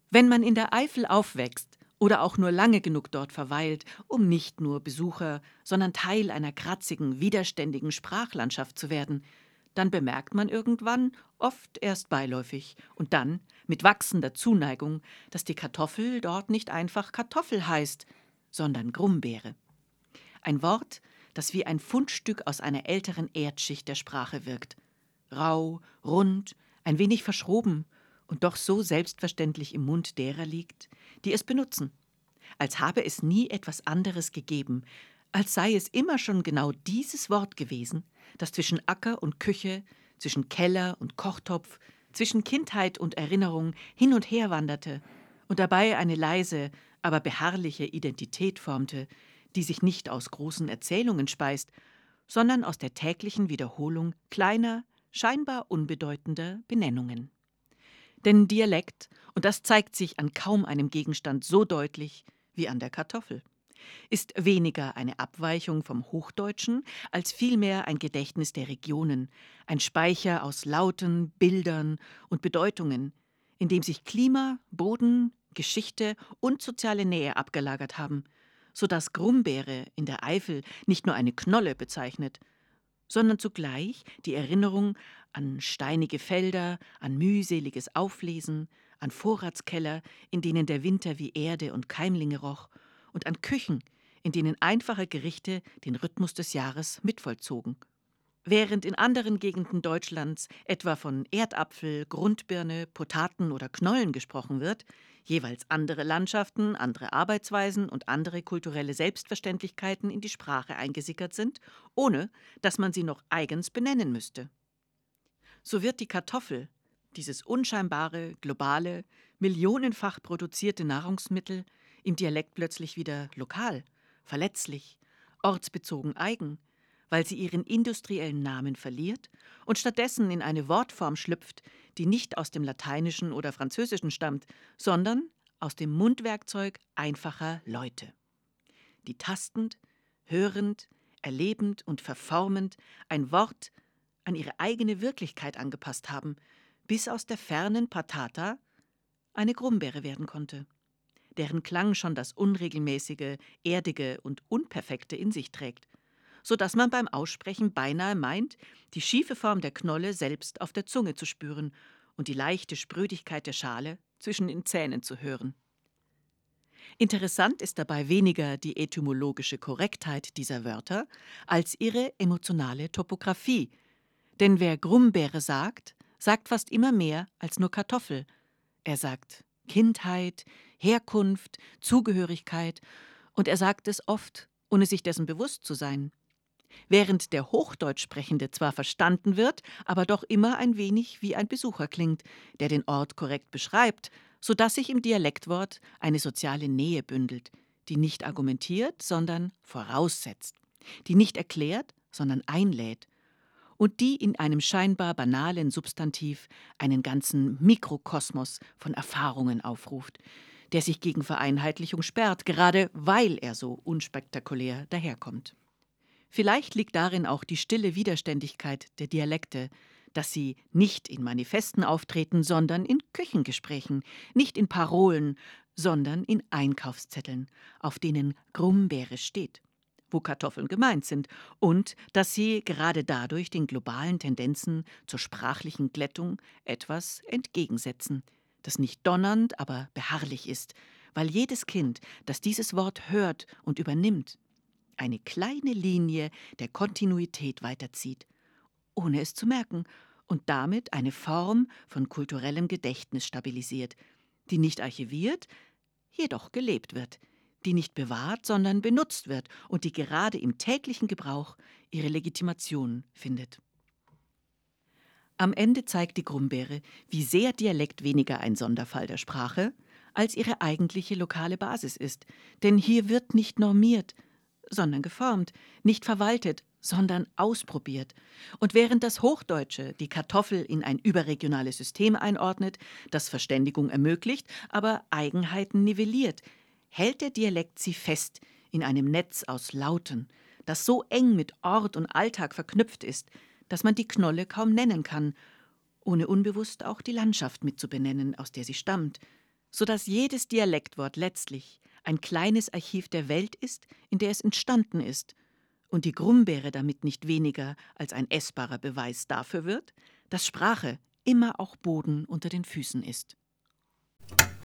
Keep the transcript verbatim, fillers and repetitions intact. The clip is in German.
Wenn man in der Eifel aufwächst oder auch nur lange genug dort verweilt, um nicht nur Besucher, sondern Teil einer kratzigen, widerständigen Sprachlandschaft zu werden, dann bemerkt man irgendwann, oft erst beiläufig und dann mit wachsender Zuneigung, dass die Kartoffel dort nicht einfach Kartoffel heißt, sondern Grumbeere. Ein Wort, das wie ein Fundstück aus einer älteren Erdschicht der Sprache wirkt. Rau, rund, ein wenig verschroben und doch so selbstverständlich im Mund derer liegt, die es benutzen, als habe es nie etwas anderes gegeben, als sei es immer schon genau dieses Wort gewesen, das zwischen Acker und Küche, zwischen Keller und Kochtopf, zwischen Kindheit und Erinnerung hin und her wanderte und dabei eine leise, aber beharrliche Identität formte, die sich nicht aus großen Erzählungen speist, sondern aus der täglichen Wiederholung kleiner, scheinbar unbedeutender Benennungen. Denn Dialekt, und das zeigt sich an kaum einem Gegenstand so deutlich wie an der Kartoffel, ist weniger eine Abweichung vom Hochdeutschen als vielmehr ein Gedächtnis der Regionen, ein Speicher aus Lauten, Bildern und Bedeutungen, in dem sich Klima, Boden, Geschichte und soziale Nähe abgelagert haben, so dass Grumbeere in der Eifel nicht nur eine Knolle bezeichnet, sondern zugleich die Erinnerung an steinige Felder, an mühseliges Auflesen, an Vorratskeller, in denen der Winter wie Erde und Keimlinge roch, und an Küchen, in denen einfache Gerichte den Rhythmus des Jahres mitvollzogen. Während in anderen Gegenden Deutschlands etwa von Erdapfel, Grundbirne, Potaten oder Knollen gesprochen wird, jeweils andere Landschaften, andere Arbeitsweisen und andere kulturelle Selbstverständlichkeiten in die Sprache eingesickert sind, ohne dass man sie noch eigens benennen müsste. So wird die Kartoffel, dieses unscheinbare, globale, millionenfach produzierte Nahrungsmittel, im Dialekt plötzlich wieder lokal, verletzlich, ortsbezogen eigen, weil sie ihren industriellen Namen verliert und stattdessen in eine Wortform schlüpft, die nicht aus dem Lateinischen oder Französischen stammt, sondern aus dem Mundwerkzeug einfacher Leute, die tastend, hörend, erlebend und verformend ein Wort an ihre eigene Wirklichkeit angepasst haben, bis aus der fernen Patata eine Grumbeere werden konnte, deren Klang schon das Unregelmäßige, Erdige und Unperfekte in sich trägt, so dass man beim Aussprechen beinahe meint, die schiefe Form der Knolle selbst auf der Zunge zu spüren und die leichte Sprödigkeit der Schale zwischen den Zähnen zu hören. Interessant ist dabei weniger die etymologische Korrektheit dieser Wörter als ihre emotionale Topographie, denn wer Grumbeere sagt, sagt fast immer mehr als nur Kartoffel. Er sagt Kindheit, Herkunft, Zugehörigkeit, und er sagt es oft, ohne sich dessen bewusst zu sein. Während der Hochdeutschsprechende zwar verstanden wird, aber doch immer ein wenig wie ein Besucher klingt, der den Ort korrekt beschreibt, so dass sich im Dialektwort eine soziale Nähe bündelt, die nicht argumentiert, sondern voraussetzt, die nicht erklärt, sondern einlädt, und die in einem scheinbar banalen Substantiv einen ganzen Mikrokosmos von Erfahrungen aufruft, der sich gegen Vereinheitlichung sperrt, gerade weil er so unspektakulär daherkommt. Vielleicht liegt darin auch die stille Widerständigkeit der Dialekte, dass sie nicht in Manifesten auftreten, sondern in Küchengesprächen, nicht in Parolen, sondern in Einkaufszetteln, auf denen Grumbeere steht, wo Kartoffeln gemeint sind, und dass sie gerade dadurch den globalen Tendenzen zur sprachlichen Glättung etwas entgegensetzen, das nicht donnernd, aber beharrlich ist, weil jedes Kind, das dieses Wort hört und übernimmt, eine kleine Linie der Kontinuität weiterzieht, ohne es zu merken, und damit eine Form von kulturellem Gedächtnis stabilisiert, die nicht archiviert, jedoch gelebt wird, die nicht bewahrt, sondern benutzt wird und die gerade im täglichen Gebrauch ihre Legitimation findet. Am Ende zeigt die Grumbeere, wie sehr Dialekt weniger ein Sonderfall der Sprache als ihre eigentliche lokale Basis ist, denn hier wird nicht normiert, sondern geformt, nicht verwaltet, sondern ausprobiert. Und während das Hochdeutsche die Kartoffel in ein überregionales System einordnet, das Verständigung ermöglicht, aber Eigenheiten nivelliert, hält der Dialekt sie fest in einem Netz aus Lauten, das so eng mit Ort und Alltag verknüpft ist, dass man die Knolle kaum nennen kann, ohne unbewusst auch die Landschaft mitzubenennen, aus der sie stammt, sodass jedes Dialektwort letztlich ein kleines Archiv der Welt ist, in der es entstanden ist, und die Grumbeere damit nicht weniger als ein essbarer Beweis dafür wird, dass Sprache immer auch Boden unter den Füßen ist.